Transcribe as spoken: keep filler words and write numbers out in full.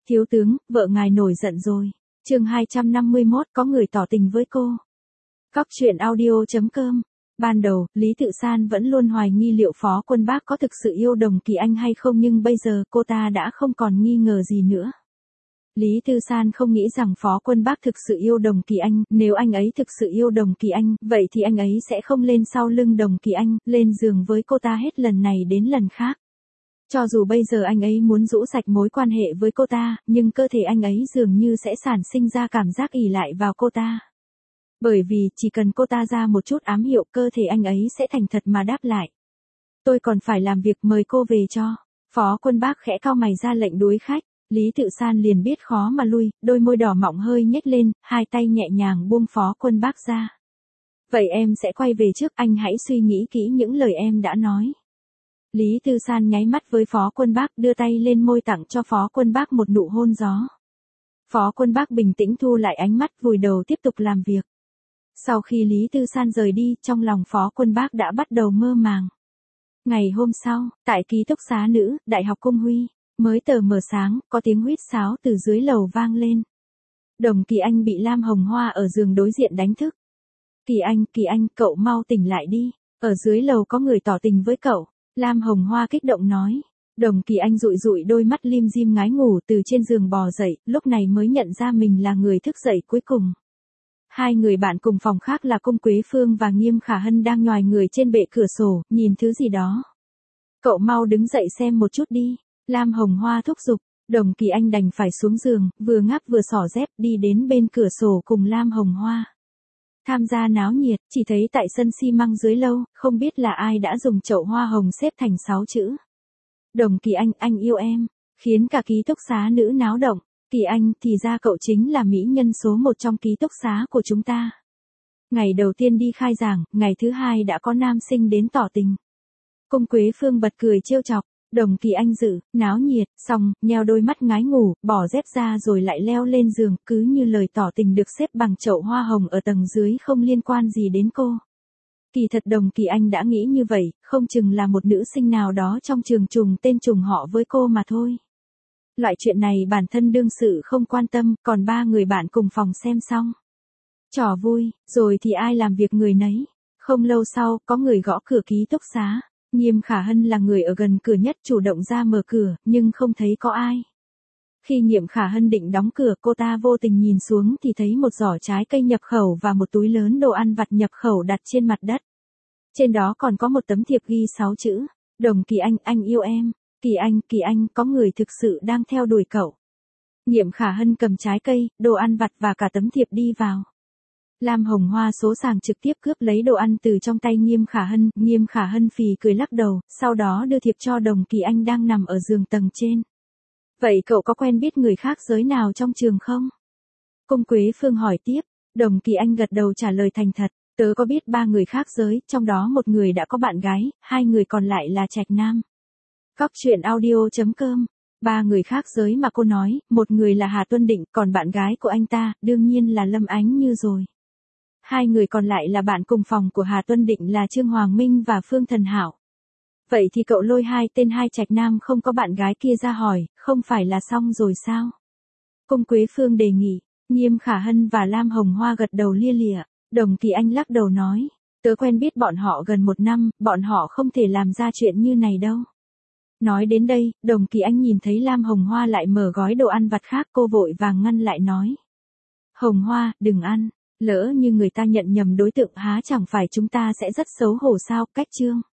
Thiếu tướng, vợ ngài nổi giận rồi. Chương hai trăm năm mươi mốt, có người tỏ tình với cô. Cóc truyện audio chấm com. Ban đầu, Lý Tự San vẫn luôn hoài nghi liệu Phó Quân Bác có thực sự yêu Đồng Kỳ Anh hay không, nhưng bây giờ cô ta đã không còn nghi ngờ gì nữa. Lý Tư San không nghĩ rằng Phó Quân Bác thực sự yêu Đồng Kỳ Anh, nếu anh ấy thực sự yêu Đồng Kỳ Anh, vậy thì anh ấy sẽ không lên sau lưng Đồng Kỳ Anh, lên giường với cô ta hết lần này đến lần khác. Cho dù bây giờ anh ấy muốn rũ sạch mối quan hệ với cô ta, nhưng cơ thể anh ấy dường như sẽ sản sinh ra cảm giác ỷ lại vào cô ta. Bởi vì, chỉ cần cô ta ra một chút ám hiệu, cơ thể anh ấy sẽ thành thật mà đáp lại. Tôi còn phải làm việc, mời cô về cho. Phó Quân Bác khẽ cau mày ra lệnh đuổi khách. Lý Tự San liền biết khó mà lui, đôi môi đỏ mọng hơi nhếch lên, hai tay nhẹ nhàng buông Phó Quân Bác ra. Vậy em sẽ quay về trước, anh hãy suy nghĩ kỹ những lời em đã nói. Lý Tư San nháy mắt với Phó Quân Bác, đưa tay lên môi tặng cho Phó Quân Bác một nụ hôn gió. Phó Quân Bác bình tĩnh thu lại ánh mắt, vùi đầu tiếp tục làm việc. Sau khi Lý Tư San rời đi, trong lòng Phó Quân Bác đã bắt đầu mơ màng. Ngày hôm sau, tại ký túc xá nữ, Đại học Cung Huy, mới tờ mờ sáng, có tiếng huýt sáo từ dưới lầu vang lên. Đồng Kỳ Anh bị Lam Hồng Hoa ở giường đối diện đánh thức. Kỳ Anh, Kỳ Anh, cậu mau tỉnh lại đi, ở dưới lầu có người tỏ tình với cậu. Lam Hồng Hoa kích động nói. Đồng Kỳ Anh dụi dụi đôi mắt lim dim ngái ngủ, từ trên giường bò dậy, lúc này mới nhận ra mình là người thức dậy cuối cùng. Hai người bạn cùng phòng khác là Cung Quế Phương và Nghiêm Khả Hân đang nhoài người trên bệ cửa sổ, nhìn thứ gì đó. Cậu mau đứng dậy xem một chút đi. Lam Hồng Hoa thúc giục. Đồng Kỳ Anh đành phải xuống giường, vừa ngáp vừa xỏ dép đi đến bên cửa sổ cùng Lam Hồng Hoa. Tham gia náo nhiệt, chỉ thấy tại sân xi măng dưới lâu, không biết là ai đã dùng chậu hoa hồng xếp thành sáu chữ. Đồng Kỳ Anh, anh yêu em, khiến cả ký túc xá nữ náo động. Kỳ Anh, thì ra cậu chính là mỹ nhân số một trong ký túc xá của chúng ta. Ngày đầu tiên đi khai giảng, ngày thứ hai đã có nam sinh đến tỏ tình. Cung Quế Phương bật cười trêu chọc. Đồng Kỳ Anh dự, náo nhiệt, xong, nheo đôi mắt ngái ngủ, bỏ dép ra rồi lại leo lên giường, cứ như lời tỏ tình được xếp bằng chậu hoa hồng ở tầng dưới không liên quan gì đến cô. Kỳ thật Đồng Kỳ Anh đã nghĩ như vậy, không chừng là một nữ sinh nào đó trong trường trùng tên trùng họ với cô mà thôi. Loại chuyện này bản thân đương sự không quan tâm, còn ba người bạn cùng phòng xem xong. Trò vui, rồi thì ai làm việc người nấy. Không lâu sau, có người gõ cửa ký túc xá. Nghiêm Khả Hân là người ở gần cửa nhất, chủ động ra mở cửa, nhưng không thấy có ai. Khi Nghiêm Khả Hân định đóng cửa, cô ta vô tình nhìn xuống thì thấy một giỏ trái cây nhập khẩu và một túi lớn đồ ăn vặt nhập khẩu đặt trên mặt đất. Trên đó còn có một tấm thiệp ghi sáu chữ. Đồng Kỳ Anh, anh yêu em. Kỳ Anh, Kỳ Anh, có người thực sự đang theo đuổi cậu. Nghiêm Khả Hân cầm trái cây, đồ ăn vặt và cả tấm thiệp đi vào. Lam Hồng Hoa số sàng trực tiếp cướp lấy đồ ăn từ trong tay Nghiêm Khả Hân. Nghiêm Khả Hân phì cười lắc đầu, sau đó đưa thiệp cho Đồng Kỳ Anh đang nằm ở giường tầng trên. Vậy cậu có quen biết người khác giới nào trong trường không? Cung Quế Phương hỏi tiếp. Đồng Kỳ Anh gật đầu trả lời thành thật. Tớ có biết ba người khác giới, trong đó một người đã có bạn gái, hai người còn lại là trạch nam. Cóc truyện audio chấm com. Ba người khác giới mà cô nói, một người là Hà Tuân Định, còn bạn gái của anh ta, đương nhiên là Lâm Ánh Như rồi. Hai người còn lại là bạn cùng phòng của Hà Tuân Định là Trương Hoàng Minh và Phương Thần Hảo. Vậy thì cậu lôi hai tên hai trạch nam không có bạn gái kia ra hỏi, không phải là xong rồi sao? Cung Quế Phương đề nghị. Nghiêm Khả Hân và Lam Hồng Hoa gật đầu lia lịa. Đồng Kỳ Anh lắc đầu nói. Tớ quen biết bọn họ gần một năm, bọn họ không thể làm ra chuyện như này đâu. Nói đến đây, Đồng Kỳ Anh nhìn thấy Lam Hồng Hoa lại mở gói đồ ăn vặt khác, cô vội vàng ngăn lại nói. Hồng Hoa, đừng ăn. Lỡ như người ta nhận nhầm đối tượng há chẳng phải chúng ta sẽ rất xấu hổ sao, cách chương.